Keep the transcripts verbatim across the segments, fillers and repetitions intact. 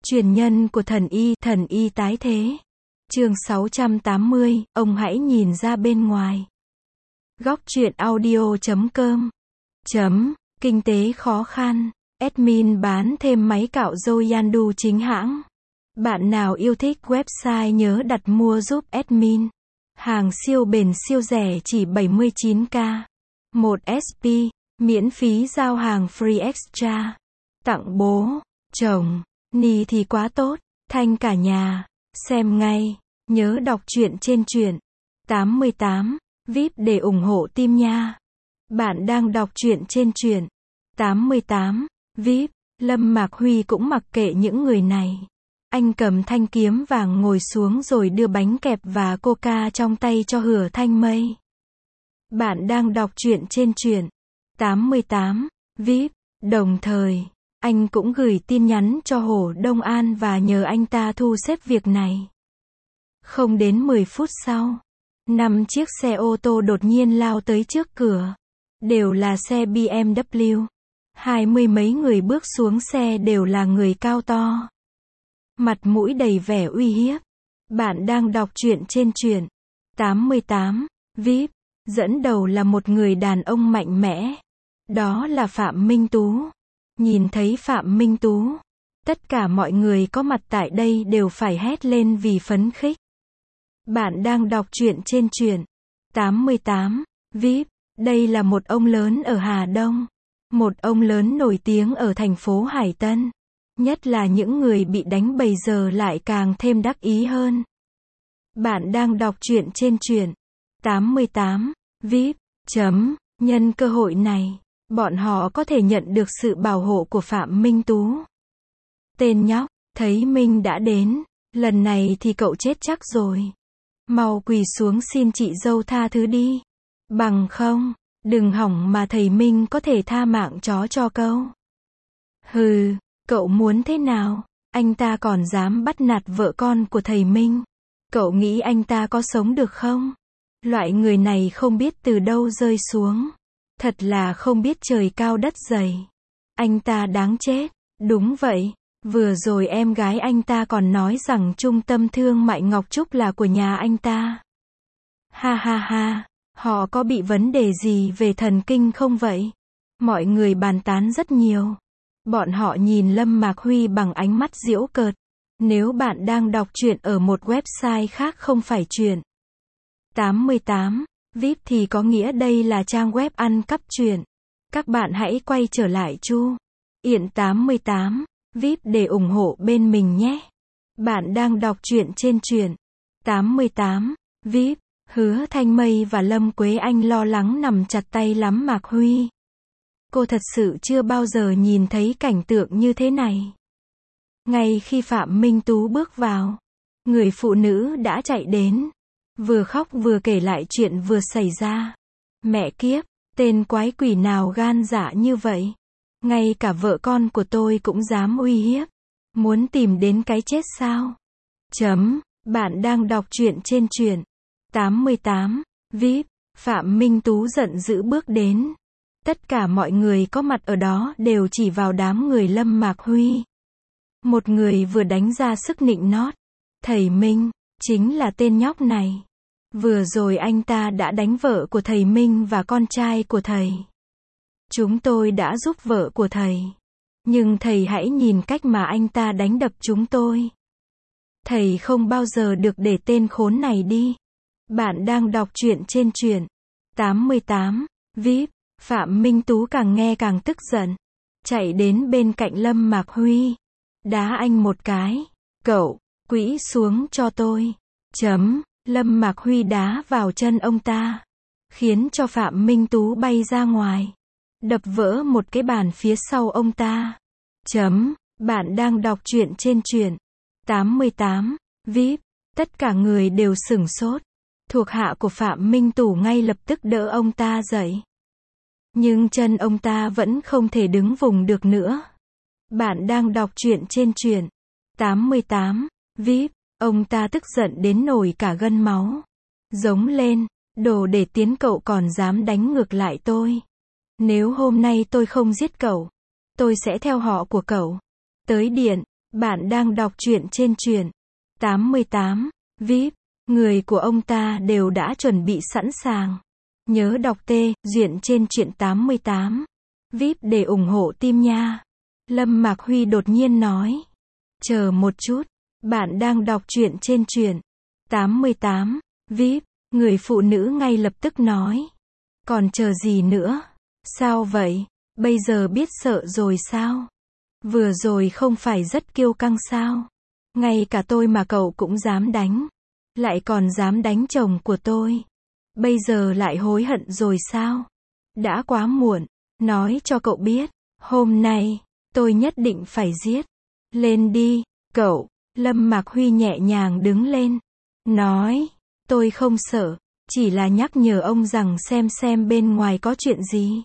Truyền nhân của thần y, thần y tái thế. Chương sáu trăm tám mươi, ông hãy nhìn ra bên ngoài. Góc truyện audio chấm com. Chấm, kinh tế khó khăn. Admin bán thêm máy cạo râu Yandu chính hãng. Bạn nào yêu thích website nhớ đặt mua giúp admin. Hàng siêu bền siêu rẻ chỉ bảy mươi chín k. một ét pê, miễn phí giao hàng free extra. Tặng bố, chồng, ni thì quá tốt, thanh cả nhà. Xem ngay, nhớ đọc truyện trên truyện tám mươi tám, vê i pê để ủng hộ team nha. Bạn đang đọc truyện trên truyện tám mươi tám, vê i pê, Lâm Mạc Huy cũng mặc kệ những người này. Anh cầm thanh kiếm vàng ngồi xuống rồi đưa bánh kẹp và coca trong tay cho Hứa Thanh Mây. Bạn đang đọc truyện trên truyện tám mươi tám, vê i pê, đồng thời, anh cũng gửi tin nhắn cho Hồ Đông An và nhờ anh ta thu xếp việc này. Không đến mười phút sau, năm chiếc xe ô tô đột nhiên lao tới trước cửa. Đều là xe bê em vê. Hai mươi mấy người bước xuống xe đều là người cao to. Mặt mũi đầy vẻ uy hiếp. Bạn đang đọc truyện trên truyện tám mươi tám, vê i pê. Dẫn đầu là một người đàn ông mạnh mẽ. Đó là Phạm Minh Tú. Nhìn thấy Phạm Minh Tú, tất cả mọi người có mặt tại đây đều phải hét lên vì phấn khích. Bạn đang đọc truyện trên truyện tám mươi tám, vê i pê. Đây là một ông lớn ở Hà Đông. Một ông lớn nổi tiếng ở thành phố Hải Tân. Nhất là những người bị đánh bây giờ lại càng thêm đắc ý hơn. Bạn đang đọc truyện trên truyện tám mươi tám, vê i pê. Chấm, nhân cơ hội này, bọn họ có thể nhận được sự bảo hộ của Phạm Minh Tú. Tên nhóc, thấy Minh đã đến, lần này thì cậu chết chắc rồi. Mau quỳ xuống xin chị dâu tha thứ đi. Bằng không, đừng hỏng mà thầy Minh có thể tha mạng chó cho câu. Hừ, cậu muốn thế nào? Anh ta còn dám bắt nạt vợ con của thầy Minh. Cậu nghĩ anh ta có sống được không? Loại người này không biết từ đâu rơi xuống. Thật là không biết trời cao đất dày. Anh ta đáng chết. Đúng vậy, vừa rồi em gái anh ta còn nói rằng trung tâm thương mại Ngọc Trúc là của nhà anh ta. Ha ha ha, họ có bị vấn đề gì về thần kinh không vậy? Mọi người bàn tán rất nhiều. Bọn họ nhìn Lâm Mạc Huy bằng ánh mắt giễu cợt. Nếu bạn đang đọc truyện ở một website khác không phải truyện tám mươi tám, vê i pê thì có nghĩa đây là trang web ăn cắp truyện. Các bạn hãy quay trở lại Chu Yện tám mươi tám, vê i pê để ủng hộ bên mình nhé. Bạn đang đọc truyện trên truyện tám mươi tám, vê i pê. Hứa Thanh Mây và Lâm Quế Anh lo lắng nằm chặt tay lắm Mạc Huy. Cô thật sự chưa bao giờ nhìn thấy cảnh tượng như thế này. Ngay khi Phạm Minh Tú bước vào, người phụ nữ đã chạy đến. Vừa khóc vừa kể lại chuyện vừa xảy ra. Mẹ kiếp, tên quái quỷ nào gan dạ như vậy? Ngay cả vợ con của tôi cũng dám uy hiếp. Muốn tìm đến cái chết sao? Chấm, bạn đang đọc truyện trên truyện tám mươi tám, vê i pê. Phạm Minh Tú giận dữ bước đến. Tất cả mọi người có mặt ở đó đều chỉ vào đám người Lâm Mạc Huy. Một người vừa đánh ra sức nịnh nót. Thầy Minh, chính là tên nhóc này. Vừa rồi anh ta đã đánh vợ của thầy Minh và con trai của thầy. Chúng tôi đã giúp vợ của thầy. Nhưng thầy hãy nhìn cách mà anh ta đánh đập chúng tôi. Thầy không bao giờ được để tên khốn này đi. Bạn đang đọc truyện trên truyện tám mươi tám, vê i pê. Phạm Minh Tú càng nghe càng tức giận. Chạy đến bên cạnh Lâm Mạc Huy. Đá anh một cái. Cậu, quỵ xuống cho tôi. Chấm, Lâm Mạc Huy đá vào chân ông ta. Khiến cho Phạm Minh Tú bay ra ngoài. Đập vỡ một cái bàn phía sau ông ta. Chấm, bạn đang đọc truyện trên truyện tám mươi tám, vê i pê. Tất cả người đều sửng sốt. Thuộc hạ của Phạm Minh Tú ngay lập tức đỡ ông ta dậy. Nhưng chân ông ta vẫn không thể đứng vùng được nữa. Bạn đang đọc truyện trên truyện tám mươi tám, vê i pê. Ông ta tức giận đến nổi cả gân máu. Giống lên, đồ để tiến cậu còn dám đánh ngược lại tôi. Nếu hôm nay tôi không giết cậu, tôi sẽ theo họ của cậu. Tới điện, Bạn đang đọc truyện trên truyện tám mươi tám vê i pê. Người của ông ta đều đã chuẩn bị sẵn sàng. Nhớ đọc tê duyện trên truyện tám mươi tám vê i pê để ủng hộ team nha. Lâm Mạc Huy đột nhiên nói. Chờ một chút. Bạn đang đọc truyện trên truyện tám mươi tám vê i pê. Người phụ nữ ngay lập tức nói. Còn chờ gì nữa? Sao vậy? Bây giờ biết sợ rồi sao? Vừa rồi không phải rất kiêu căng sao? Ngay cả tôi mà cậu cũng dám đánh. Lại còn dám đánh chồng của tôi. Bây giờ lại hối hận rồi sao? Đã quá muộn. Nói cho cậu biết. Hôm nay, tôi nhất định phải giết. Lên đi, cậu. Lâm Mạc Huy nhẹ nhàng đứng lên. Nói. Tôi không sợ. Chỉ là nhắc nhở ông rằng xem xem bên ngoài có chuyện gì.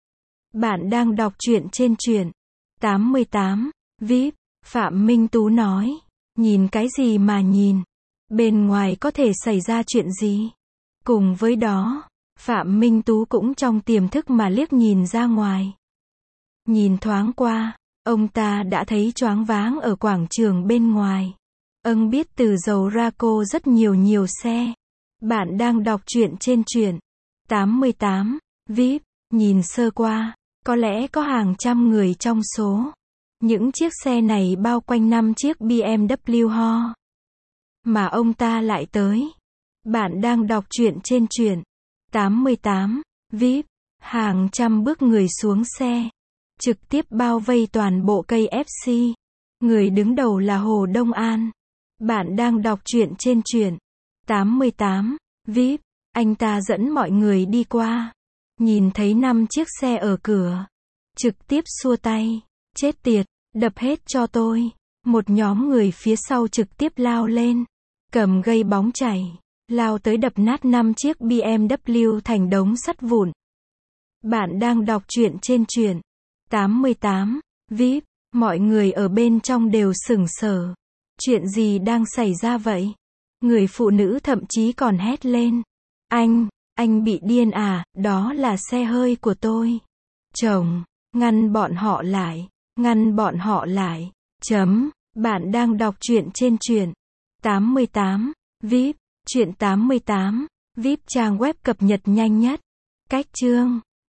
Bạn đang đọc truyện trên truyện tám mươi tám vê i pê. Phạm Minh Tú nói. Nhìn cái gì mà nhìn? Bên ngoài có thể xảy ra chuyện gì? Cùng với đó, Phạm Minh Tú cũng trong tiềm thức mà liếc nhìn ra ngoài. Nhìn thoáng qua, ông ta đã thấy choáng váng ở quảng trường bên ngoài. Ông biết từ dầu Raco rất nhiều nhiều xe. Bạn đang đọc truyện trên truyện tám mươi tám vê i pê. Nhìn sơ qua, có lẽ có hàng trăm người trong số. Những chiếc xe này bao quanh năm chiếc bê em vê ho. Mà ông ta lại tới. Bạn đang đọc truyện trên truyện tám mươi tám vê i pê. Hàng trăm bước người xuống xe. Trực tiếp bao vây toàn bộ cây ép xê. Người đứng đầu là Hồ Đông An. Bạn đang đọc truyện trên truyện tám mươi tám vê i pê. Anh ta dẫn mọi người đi qua. Nhìn thấy năm chiếc xe ở cửa. Trực tiếp xua tay. Chết tiệt, đập hết cho tôi. Một nhóm người phía sau trực tiếp lao lên. Cầm gây bóng chảy. Lao tới đập nát năm chiếc bê em vê thành đống sắt vụn. Bạn đang đọc truyện trên truyện tám mươi tám vê i pê. Mọi người ở bên trong đều sững sờ. Chuyện gì đang xảy ra vậy? Người phụ nữ thậm chí còn hét lên. Anh, anh bị điên à, đó là xe hơi của tôi. Chồng, ngăn bọn họ lại, ngăn bọn họ lại. Chấm, bạn đang đọc truyện trên truyện tám mươi tám vê i pê. Truyện tám mươi tám vê i pê trang web cập nhật nhanh nhất. Cách chương